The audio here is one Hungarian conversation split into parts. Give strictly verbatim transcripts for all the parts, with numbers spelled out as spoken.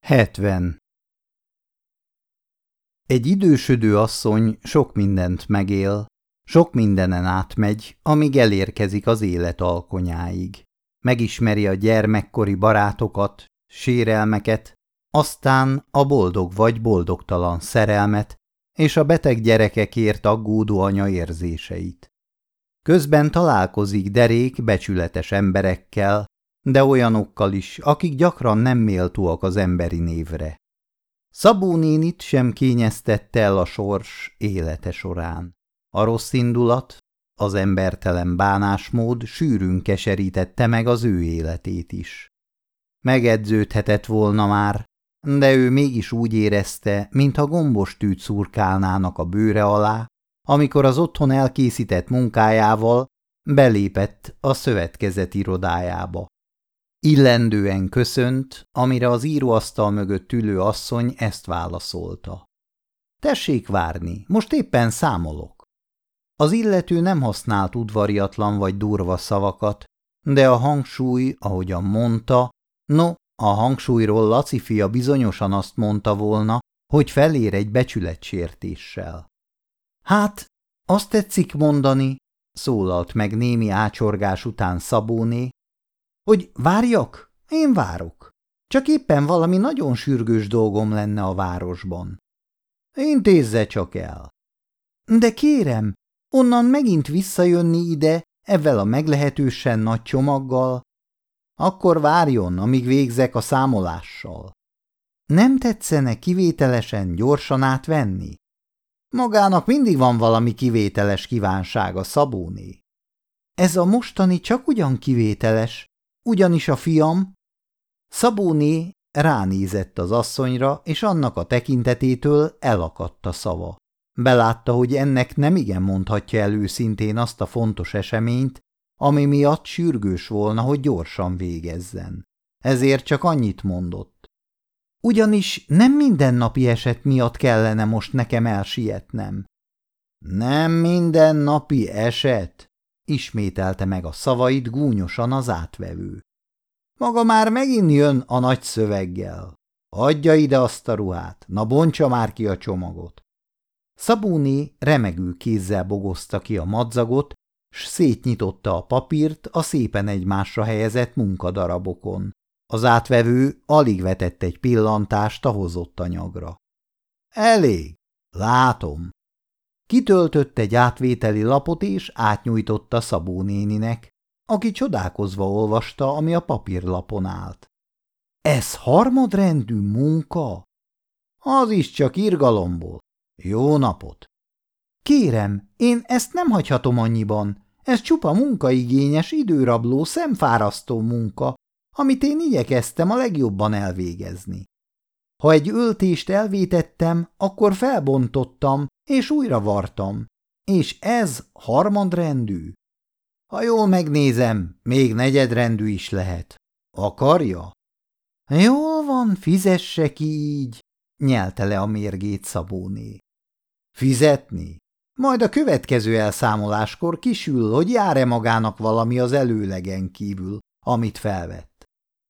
hetven. Egy idősödő asszony sok mindent megél, sok mindenen átmegy, amíg elérkezik az élet alkonyáig. Megismeri a gyermekkori barátokat, sérelmeket, aztán a boldog vagy boldogtalan szerelmet és a beteg gyerekekért aggódó anya érzéseit. Közben találkozik derék, becsületes emberekkel, de olyanokkal is, akik gyakran nem méltóak az emberi névre. Szabó nénit sem kényeztette el a sors élete során. A rossz indulat, az embertelen bánásmód sűrűn keserítette meg az ő életét is. Megedződhetett volna már, de ő mégis úgy érezte, mintha gombos tűt szurkálnának a bőre alá, amikor az otthon elkészített munkájával belépett a szövetkezet irodájába. Illendően köszönt, amire az íróasztal mögött ülő asszony ezt válaszolta. Tessék várni, most éppen számolok. Az illető nem használt udvariatlan vagy durva szavakat, de a hangsúly, ahogyan mondta, no, a hangsúlyról Laci fia bizonyosan azt mondta volna, hogy felér egy becsületsértéssel. Hát, azt tetszik mondani, szólalt meg némi ácsorgás után Szabóné, hogy várjak? Én várok. Csak éppen valami nagyon sürgős dolgom lenne a városban. Intézze csak el. De kérem, onnan megint visszajönni ide, evvel a meglehetősen nagy csomaggal? Akkor várjon, amíg végzek a számolással. Nem tetszene kivételesen gyorsan átvenni? Magának mindig van valami kivételes kívánsága, Szabóné. Ez a mostani csak ugyan kivételes, ugyanis a fiam... Szabóné ránézett az asszonyra, és annak a tekintetétől elakadt a szava. Belátta, hogy ennek nemigen mondhatja el őszintén azt a fontos eseményt, ami miatt sürgős volna, hogy gyorsan végezzen. Ezért csak annyit mondott. Ugyanis nem mindennapi eset miatt kellene most nekem elsietnem. Nem mindennapi eset? Ismételte meg a szavait gúnyosan az átvevő. Maga már megint jön a nagy szöveggel. Adja ide azt a ruhát, na bontsa már ki a csomagot. Szabóné remegő kézzel bogozta ki a madzagot, s szétnyitotta a papírt a szépen egymásra helyezett munkadarabokon. Az átvevő alig vetett egy pillantást a hozott anyagra. Elég, látom. Kitöltött egy átvételi lapot és átnyújtotta Szabó néninek, aki csodálkozva olvasta, ami a papírlapon állt. Ez harmadrendű munka? Az is csak irgalomból. Jó napot! Kérem, én ezt nem hagyhatom annyiban. Ez csupa munkaigényes, időrabló, szemfárasztó munka, amit én igyekeztem a legjobban elvégezni. Ha egy öltést elvétettem, akkor felbontottam, és újra vartam. És ez harmadrendű. Ha jól megnézem, még negyedrendű is lehet. Akarja? Jól van, fizesse ki így, nyelte le a mérgét Szabóné. Fizetni? Majd a következő elszámoláskor kisül, hogy jár-e magának valami az előlegen kívül, amit felvett.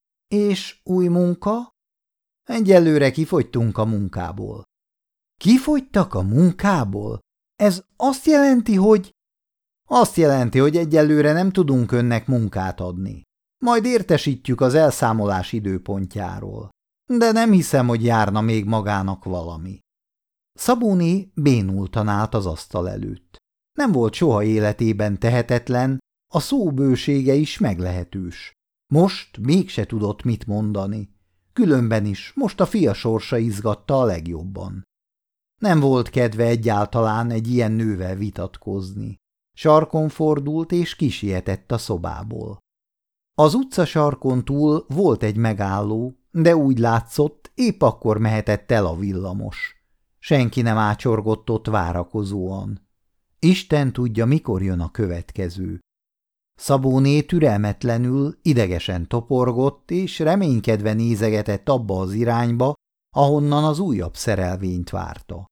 És új munka? Egyelőre kifogytunk a munkából. Kifogytak a munkából? Ez azt jelenti, hogy... Azt jelenti, hogy egyelőre nem tudunk önnek munkát adni. Majd értesítjük az elszámolás időpontjáról. De nem hiszem, hogy járna még magának valami. Szabóné bénultan állt az asztal előtt. Nem volt soha életében tehetetlen, a szó bősége is meglehetős. Most mégse tudott mit mondani. Különben is most a fia sorsa izgatta a legjobban. Nem volt kedve egyáltalán egy ilyen nővel vitatkozni. Sarkon fordult és kisietett a szobából. Az utca sarkon túl volt egy megálló, de úgy látszott, épp akkor mehetett el a villamos. Senki nem ácsorgott ott várakozóan. Isten tudja, mikor jön a következő. Szabóné türelmetlenül, idegesen toporgott, és reménykedve nézegetett abba az irányba, ahonnan az újabb szerelvényt várta.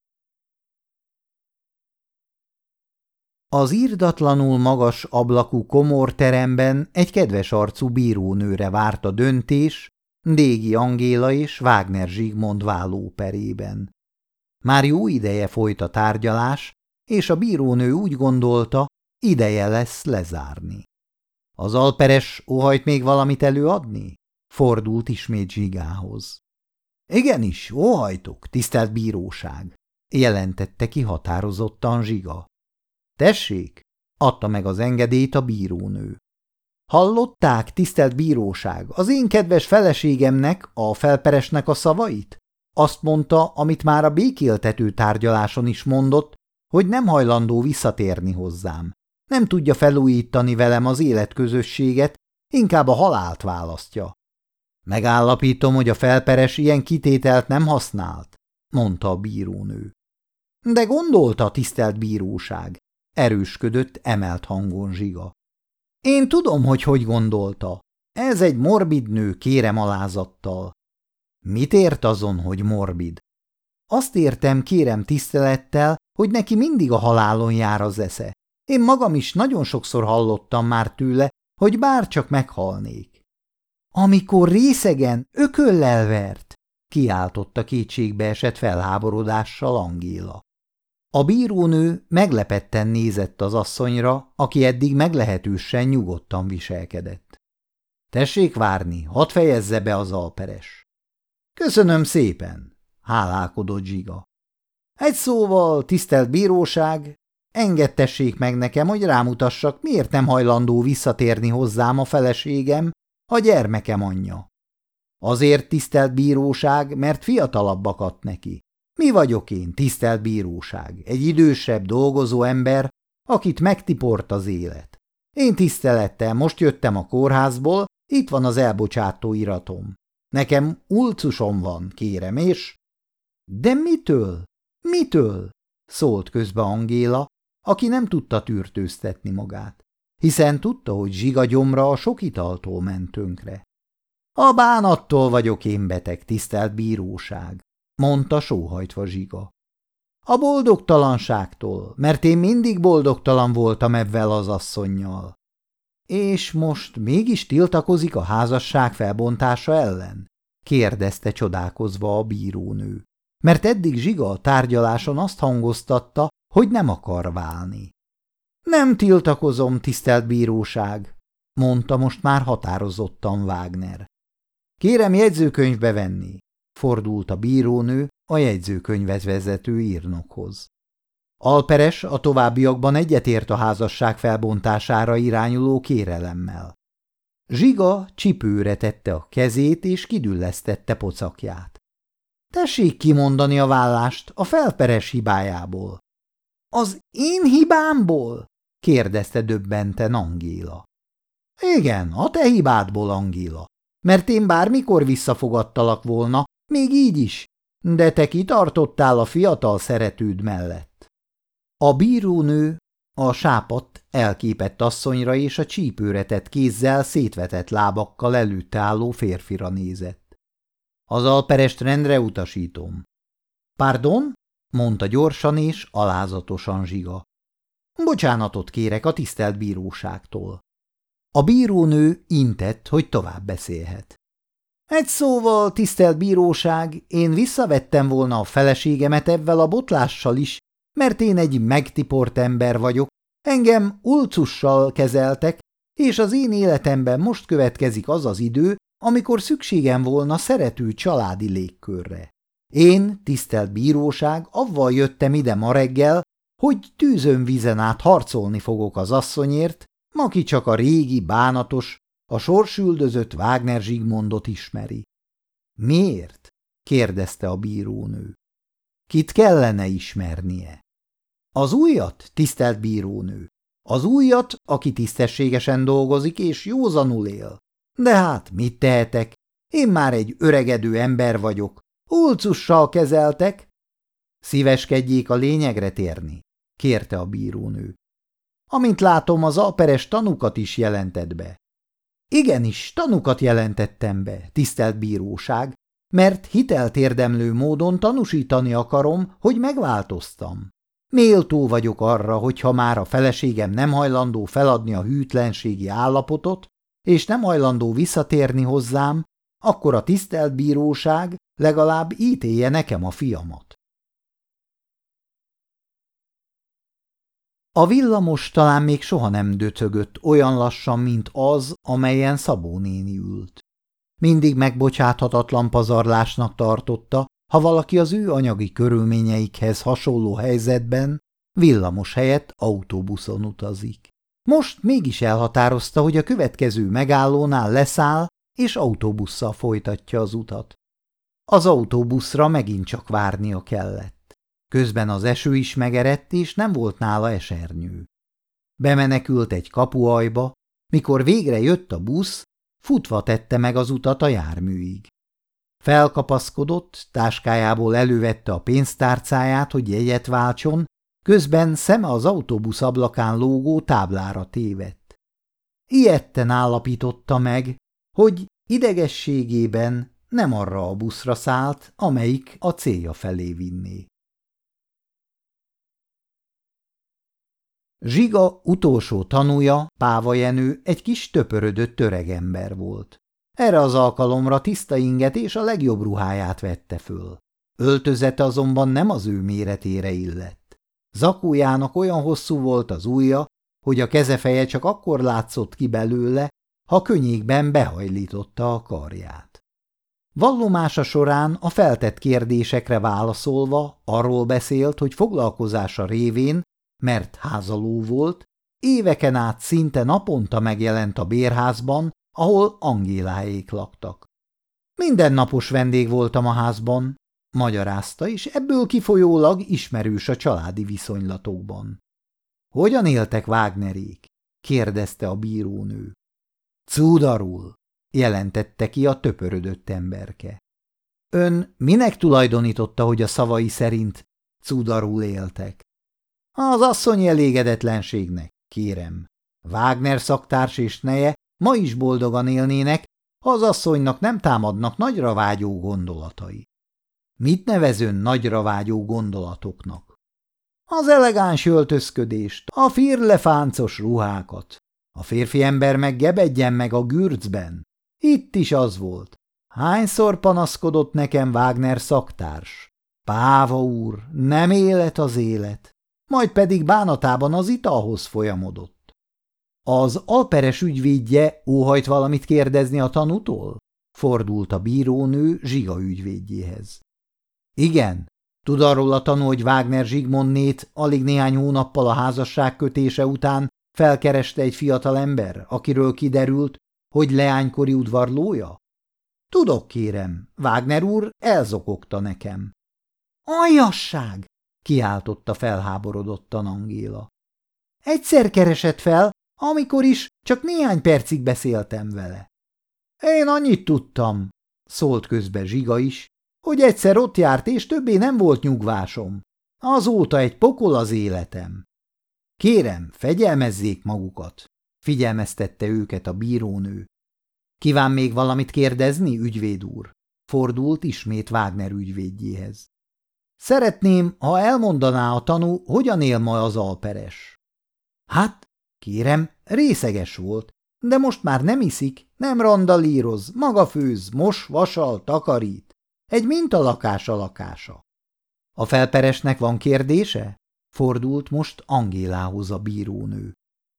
Az irdatlanul magas ablakú komorteremben egy kedves arcú bírónőre várt a döntés, Dégi Angéla és Wagner Zsigmond vállóperében. Már jó ideje folyt a tárgyalás, és a bírónő úgy gondolta, ideje lesz lezárni. Az alperes óhajt még valamit előadni? Fordult ismét Zsigához. Igenis, óhajtok, tisztelt bíróság, jelentette ki határozottan Zsiga. Tessék, adta meg az engedélyt a bírónő. Hallották, tisztelt bíróság, az én kedves feleségemnek, a felperesnek a szavait? Azt mondta, amit már a békéltető tárgyaláson is mondott, hogy nem hajlandó visszatérni hozzám. Nem tudja felújítani velem az életközösséget, inkább a halált választja. Megállapítom, hogy a felperes ilyen kitételt nem használt, mondta a bírónő. De gondolta, tisztelt bíróság, erősködött emelt hangon Zsiga. Én tudom, hogy hogy gondolta. Ez egy morbid nő, kérem alázattal. Mit ért azon, hogy morbid? Azt értem, kérem tisztelettel, hogy neki mindig a halálon jár az esze. Én magam is nagyon sokszor hallottam már tőle, hogy bárcsak meghalnék. Amikor részegen ököllel vert, kiáltotta kétségbeesett felháborodással Angéla. A bírónő meglepetten nézett az asszonyra, aki eddig meglehetősen nyugodtan viselkedett. Tessék várni, hadd fejezze be az alperes. Köszönöm szépen, hálálkodott Zsiga. Egy szóval, tisztelt bíróság, engedtessék meg nekem, hogy rámutassak, miért nem hajlandó visszatérni hozzám a feleségem, a gyermekem anyja. Azért, tisztelt bíróság, mert fiatalabbakat neki. Mi vagyok én, tisztelt bíróság, egy idősebb, dolgozó ember, akit megtiport az élet. Én tisztelettel most jöttem a kórházból, itt van az elbocsátó iratom. Nekem ulcusom van, kérem, és... De mitől? Mitől? Szólt közbe Angéla, aki nem tudta tűrtőztetni magát, hiszen tudta, hogy Zsiga gyomra a sok italtól ment tönkre. A bánattól vagyok én beteg, tisztelt bíróság, mondta sóhajtva Zsiga. A boldogtalanságtól, mert én mindig boldogtalan voltam ebben az asszonnyal. És most mégis tiltakozik a házasság felbontása ellen? Kérdezte csodálkozva a bírónő, mert eddig Zsiga a tárgyaláson azt hangoztatta, hogy nem akar válni. Nem tiltakozom, tisztelt bíróság, mondta most már határozottan Wagner. Kérem jegyzőkönyvbe venni, fordult a bírónő a jegyzőkönyvet vezető írnokhoz. Alperes a továbbiakban egyetért a házasság felbontására irányuló kérelemmel. Zsiga csipőre tette a kezét és kidüllesztette pocakját. Tessék kimondani a vállást a felperes hibájából. Az én hibámból? Kérdezte döbbenten Angéla. Igen, a te hibádból, Angéla, mert én bármikor visszafogadtalak volna, még így is, de te kitartottál a fiatal szeretőd mellett. A bírónő a sápadt, elképett asszonyra és a csípőre tett kézzel szétvetett lábakkal előtte álló férfira nézett. Az alperest rendre utasítom. Pardon? Mondta gyorsan és alázatosan Zsiga. Bocsánatot kérek a tisztelt bíróságtól. A bírónő intett, hogy tovább beszélhet. Egy szóval, tisztelt bíróság, én visszavettem volna a feleségemet evvel a botlással is, mert én egy megtiport ember vagyok, engem ulcussal kezeltek, és az én életemben most következik az az idő, amikor szükségem volna szerető családi légkörre. Én, tisztelt bíróság, avval jöttem ide ma reggel, hogy tűzön vízen át harcolni fogok az asszonyért, aki csak a régi, bánatos, a sorsüldözött Wagner Zsigmondot ismeri. Miért? kérdezte a bírónő. Kit kellene ismernie? Az újat, tisztelt bírónő, az újat, aki tisztességesen dolgozik és józanul él. De hát mit tehetek? Én már egy öregedő ember vagyok. Ulcussal kezeltek. Szíveskedjék a lényegre térni, kérte a bírónő. Amint látom, az alperes tanukat is jelentett be. Igenis, tanukat jelentettem be, tisztelt bíróság, mert hitelt érdemlő módon tanúsítani akarom, hogy megváltoztam. Méltó vagyok arra, hogyha már a feleségem nem hajlandó feladni a hűtlenségi állapotot, és nem hajlandó visszatérni hozzám, akkor a tisztelt bíróság legalább ítélje nekem a fiamat. A villamos talán még soha nem döcögött olyan lassan, mint az, amelyen Szabó néni ült. Mindig megbocsáthatatlan pazarlásnak tartotta, ha valaki az ő anyagi körülményeikhez hasonló helyzetben villamos helyett autóbuszon utazik. Most mégis elhatározta, hogy a következő megállónál leszáll, és autóbusszal folytatja az utat. Az autóbuszra megint csak várnia kellett. Közben az eső is megerett, és nem volt nála esernyő. Bemenekült egy kapuajba, mikor végre jött a busz, futva tette meg az utat a járműig. Felkapaszkodott, táskájából elővette a pénztárcáját, hogy jegyet váltson, közben szeme az autóbusz ablakán lógó táblára tévedt. Ijedten állapította meg, hogy idegességében nem arra a buszra szállt, amelyik a célja felé vinné. Zsiga utolsó tanúja, Páva Jenő, egy kis töpörödött öregember volt. Erre az alkalomra tiszta inget és a legjobb ruháját vette föl. Öltözete azonban nem az ő méretére illett. Zakójának olyan hosszú volt az ujja, hogy a kezefeje csak akkor látszott ki belőle, ha könnyékben behajlította a karját. Vallomása során a feltett kérdésekre válaszolva arról beszélt, hogy foglalkozása révén, mert házaló volt, éveken át szinte naponta megjelent a bérházban, ahol Angéláék laktak. Mindennapos vendég voltam a házban, magyarázta, és ebből kifolyólag ismerős a családi viszonylatokban. Hogyan éltek Wagnerék? Kérdezte a bírónő. Cúdarul, jelentette ki a töpörödött emberke. Ön minek tulajdonította, hogy a szavai szerint cúdarul éltek? Az asszony elégedetlenségnek, kérem. Wagner szaktárs és neje ma is boldogan élnének, ha az asszonynak nem támadnak nagyra vágyó gondolatai. Mit nevez ön nagyra vágyó gondolatoknak? Az elegáns öltözködést, a firlefáncos ruhákat. A férfi ember meg gebedjen meg a gürcben. Itt is az volt. Hányszor panaszkodott nekem Wagner szaktárs? Páva úr, nem élet az élet. Majd pedig bánatában az italhoz folyamodott. Az alperes ügyvédje óhajt valamit kérdezni a tanútól? Fordult a bírónő Zsiga ügyvédjéhez. Igen, tud arról a tanú, hogy Wagner Zsigmondnét alig néhány hónappal a házasság kötése után felkereste egy fiatal ember, akiről kiderült, hogy leánykori udvarlója? Tudok, kérem, Wagner úr elzokogta nekem. Aljasság! Kiáltotta felháborodottan Angéla. Egyszer keresett fel, amikor is csak néhány percig beszéltem vele. Én annyit tudtam, szólt közbe Zsiga is, hogy egyszer ott járt, és többé nem volt nyugvásom. Azóta egy pokol az életem. Kérem, fegyelmezzék magukat, figyelmeztette őket a bírónő. Kíván még valamit kérdezni, ügyvéd úr? Fordult ismét Wagner ügyvédjéhez. Szeretném, ha elmondaná a tanú, hogyan él ma az alperes. Hát, kérem, részeges volt, de most már nem iszik, nem randalíroz, maga főz, mos, vasal, takarít. Egy mintalakás a lakása. A felperesnek van kérdése? Fordult most Angélához a bírónő.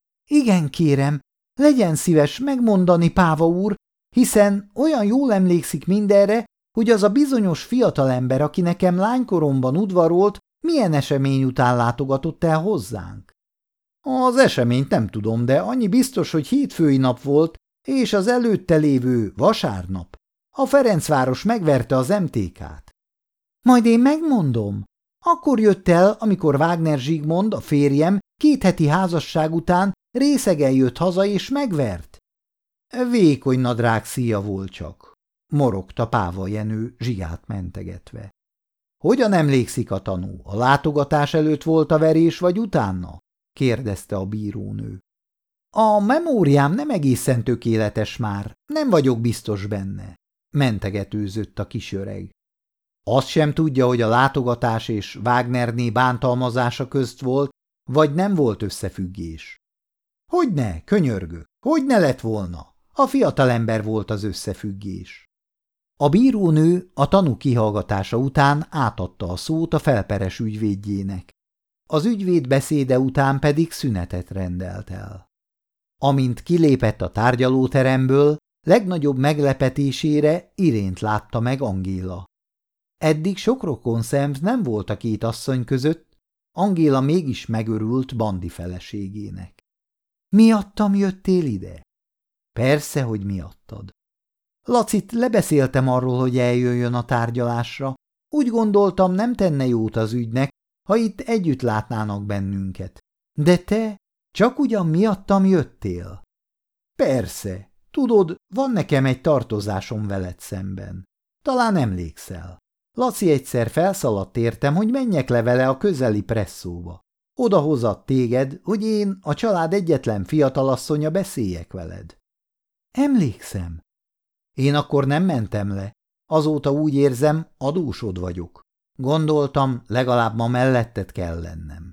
Igen, kérem, legyen szíves megmondani, Páva úr, hiszen olyan jól emlékszik mindenre, hogy az a bizonyos fiatalember, aki nekem lánykoromban udvarolt, milyen esemény után látogatott el hozzánk. Az eseményt nem tudom, de annyi biztos, hogy hétfői nap volt, és az előtte lévő vasárnap. A Ferencváros megverte az em té ká-t. Majd én megmondom. Akkor jött el, amikor Wagner Zsigmond, a férjem, két heti házasság után részegen jött haza és megvert. Vékony nadrág szíja volt csak, morogta Páva Jenő Zsigát mentegetve. Hogyan emlékszik a tanú? A látogatás előtt volt a verés, vagy utána? Kérdezte a bírónő. A memóriám nem egészen tökéletes már, nem vagyok biztos benne, mentegetőzött a kisöreg. Azt sem tudja, hogy a látogatás és Wagnerné bántalmazása közt volt, vagy nem volt összefüggés. Hogyne, könyörgök, hogy ne lett volna? A fiatalember volt az összefüggés. A bírónő a tanú kihallgatása után átadta a szót a felperes ügyvédjének. Az ügyvéd beszéde után pedig szünetet rendelt el. Amint kilépett a tárgyalóteremből, legnagyobb meglepetésére Irént látta meg Angéla. Eddig sok rokonszem nem volt a két asszony között, Angéla mégis megörült Bandi feleségének. Miattam jöttél ide? Persze, hogy miattad. Lacit lebeszéltem arról, hogy eljöjjön a tárgyalásra. Úgy gondoltam, nem tenne jót az ügynek, ha itt együtt látnának bennünket. De te csak ugyan miattam jöttél? Persze, tudod, van nekem egy tartozásom veled szemben. Talán emlékszel. Laci egyszer felszaladt értem, hogy menjek le vele a közeli presszóba. Oda hozott téged, hogy én, a család egyetlen fiatalasszonya beszéljek veled. Emlékszem. Én akkor nem mentem le. Azóta úgy érzem, adósod vagyok. Gondoltam, legalább ma melletted kell lennem.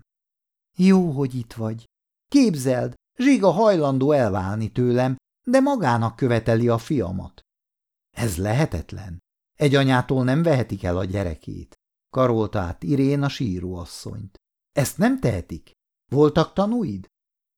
Jó, hogy itt vagy. Képzeld, Zsiga hajlandó elválni tőlem, de magának követeli a fiamat. Ez lehetetlen. Egy anyától nem vehetik el a gyerekét. Karolta át Irén a síróasszonyt. Ezt nem tehetik. Voltak tanúid?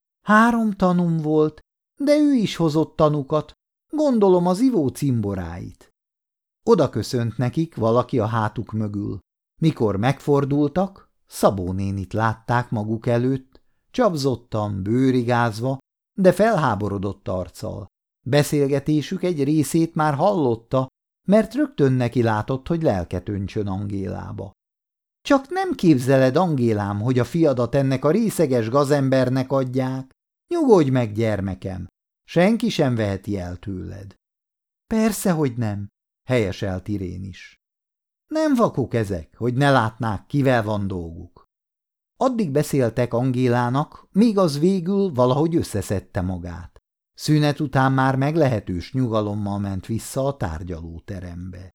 Három tanúm volt, de ő is hozott tanukat. Gondolom az ivó cimboráit. Oda köszönt nekik valaki a hátuk mögül. Mikor megfordultak, Szabó nénit látták maguk előtt, csapzottan, bőrigázva, de felháborodott arccal. Beszélgetésük egy részét már hallotta, mert rögtön neki látott, hogy lelket öntsön Angélába. Csak nem képzeled, Angélám, hogy a fiadat ennek a részeges gazembernek adják? Nyugodj meg, gyermekem! Senki sem veheti el tőled. Persze, hogy nem, helyeselt Irén is. Nem vakok ezek, hogy ne látnák, kivel van dolguk. Addig beszéltek Angélának, míg az végül valahogy összeszedte magát. Szünet után már meglehetős nyugalommal ment vissza a tárgyalóterembe.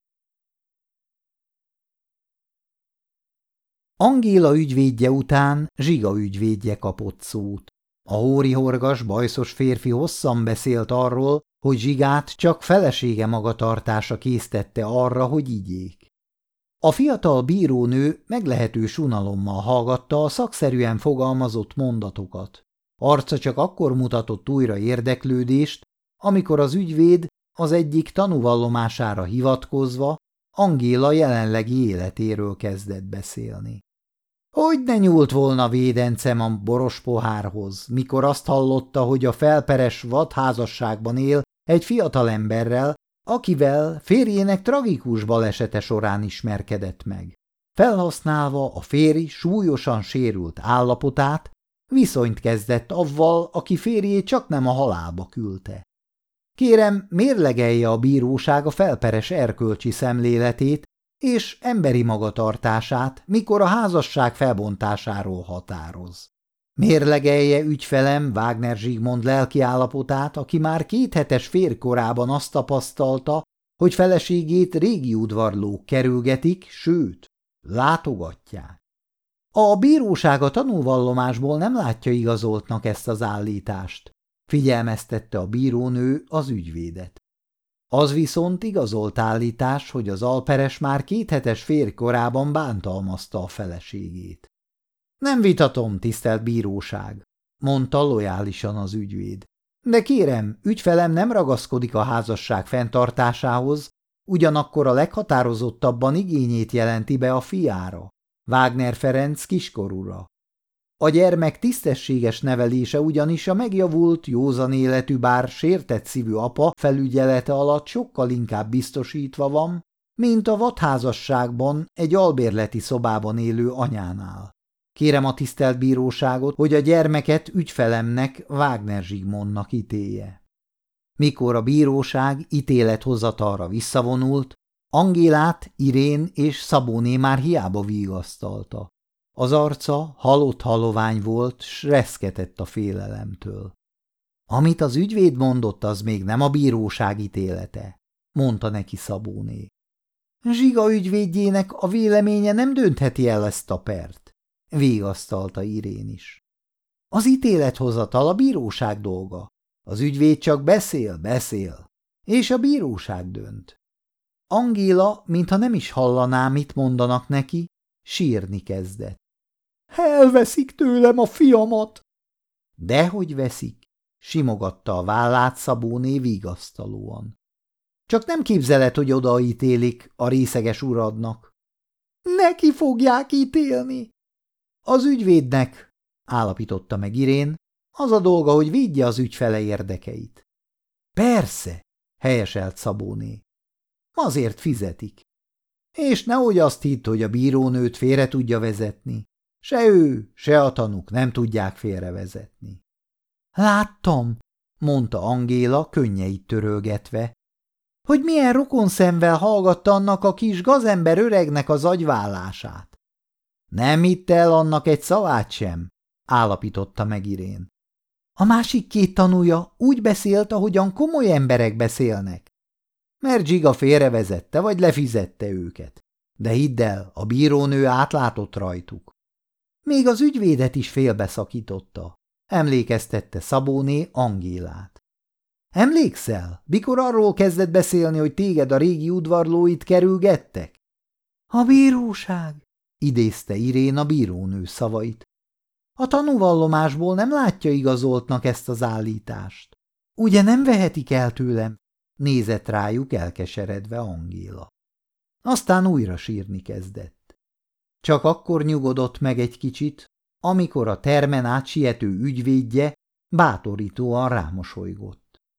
Angéla ügyvédje után Zsiga ügyvédje kapott szót. A hórihorgas, bajszos férfi hosszan beszélt arról, hogy Zsigát csak felesége magatartása késztette arra, hogy igyék. A fiatal bírónő meglehetős unalommal hallgatta a szakszerűen fogalmazott mondatokat. Arca csak akkor mutatott újra érdeklődést, amikor az ügyvéd az egyik tanúvallomására hivatkozva Angéla jelenlegi életéről kezdett beszélni. Hogy ne nyúlt volna védencem a boros pohárhoz, mikor azt hallotta, hogy a felperes vadházasságban él egy fiatal emberrel, akivel férjének tragikus balesete során ismerkedett meg. Felhasználva a férj súlyosan sérült állapotát, viszonyt kezdett avval, aki férjét csaknem a halálba küldte. Kérem, mérlegelje a bíróság a felperes erkölcsi szemléletét és emberi magatartását, mikor a házasság felbontásáról határoz. Mérlegelje ügyfelem Wagner Zsigmond lelkiállapotát, aki már kéthetes férjkorában azt tapasztalta, hogy feleségét régi udvarlók kerülgetik, sőt, látogatják. A bíróság a tanúvallomásból nem látja igazoltnak ezt az állítást, figyelmeztette a bírónő az ügyvédet. Az viszont igazolt állítás, hogy az alperes már kéthetes férjkorában bántalmazta a feleségét. Nem vitatom, tisztelt bíróság, mondta lojálisan az ügyvéd. De kérem, ügyfelem nem ragaszkodik a házasság fenntartásához, ugyanakkor a leghatározottabban igényét jelenti be a fiára, Wagner Ferenc kiskorúra. A gyermek tisztességes nevelése ugyanis a megjavult, józan életű, bár sértett szívű apa felügyelete alatt sokkal inkább biztosítva van, mint a vadházasságban egy albérleti szobában élő anyánál. Kérem a tisztelt bíróságot, hogy a gyermeket ügyfelemnek, Wagner Zsigmondnak ítélje. Mikor a bíróság ítélethozatalra visszavonult, Angélát, Irén és Szabóné már hiába vigasztalta. Az arca halott halovány volt, s reszketett a félelemtől. Amit az ügyvéd mondott, az még nem a bíróság ítélete, mondta neki Szabóné. Zsiga ügyvédjének a véleménye nem döntheti el ezt a pert, vigasztalta Irén is. Az ítélethozatal a bíróság dolga. Az ügyvéd csak beszél, beszél, és a bíróság dönt. Angéla, mintha nem is hallaná, mit mondanak neki, sírni kezdett. Elveszik tőlem a fiamat! Dehogy veszik, simogatta a vállát Szabóné vigasztalóan. Csak nem képzeled, hogy odaítélik a részeges uradnak. Neki fogják ítélni. Az ügyvédnek, állapította meg Irén, az a dolga, hogy védje az ügyfele érdekeit. Persze, helyeselt Szabóné. Azért fizetik. És nehogy azt hidd, hogy a bírónőt félre tudja vezetni. Se ő, se a tanúk nem tudják félrevezetni. Láttam, mondta Angéla könnyeit törölgetve, hogy milyen rokonszemvel hallgatta annak a kis gazember öregnek az agyvállását. Nem hitt el annak egy szavát sem, állapította meg Irén. A másik két tanúja úgy beszélt, ahogyan komoly emberek beszélnek. Mert Zsiga félrevezette, vagy lefizette őket. De hidd el, a bírónő átlátott rajtuk. Még az ügyvédet is félbeszakította, emlékeztette Szabóné Angélát. Emlékszel, mikor arról kezdett beszélni, hogy téged a régi udvarlóit kerülgettek? A bíróság, idézte Irén a bírónő szavait. A tanúvallomásból nem látja igazoltnak ezt az állítást. Ugye nem vehetik el tőlem? Nézett rájuk elkeseredve Angéla. Aztán újra sírni kezdett. Csak akkor nyugodott meg egy kicsit, amikor a termen átsiető ügyvédje bátorítóan rámosolygott.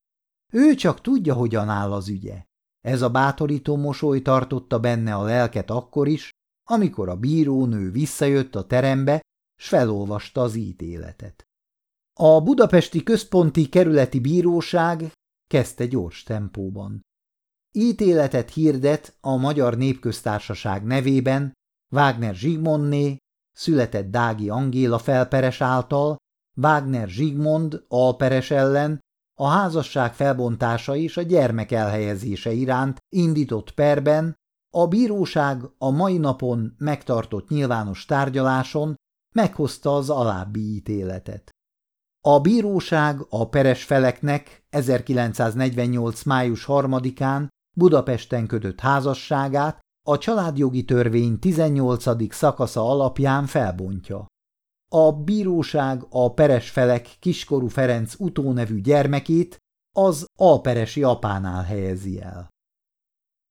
Ő csak tudja, hogyan áll az ügye. Ez a bátorító mosoly tartotta benne a lelket akkor is, amikor a bírónő visszajött a terembe, s felolvasta az ítéletet. A Budapesti Központi Kerületi Bíróság kezdte gyors tempóban. Ítéletet hirdet a Magyar Népköztársaság nevében Wagner Zsigmondné, született Dági Angéla felperes által, Wagner Zsigmond alperes ellen, a házasság felbontása és a gyermek elhelyezése iránt indított perben a bíróság a mai napon megtartott nyilvános tárgyaláson meghozta az alábbi ítéletet. A bíróság a peres feleknek ezerkilencszáznegyvennyolc. május harmadikán Budapesten kötött házasságát a családjogi törvény tizennyolcadik szakasza alapján felbontja. A bíróság a peres felek kiskorú Ferenc utónevű gyermekét az alperesi apánál helyezi el.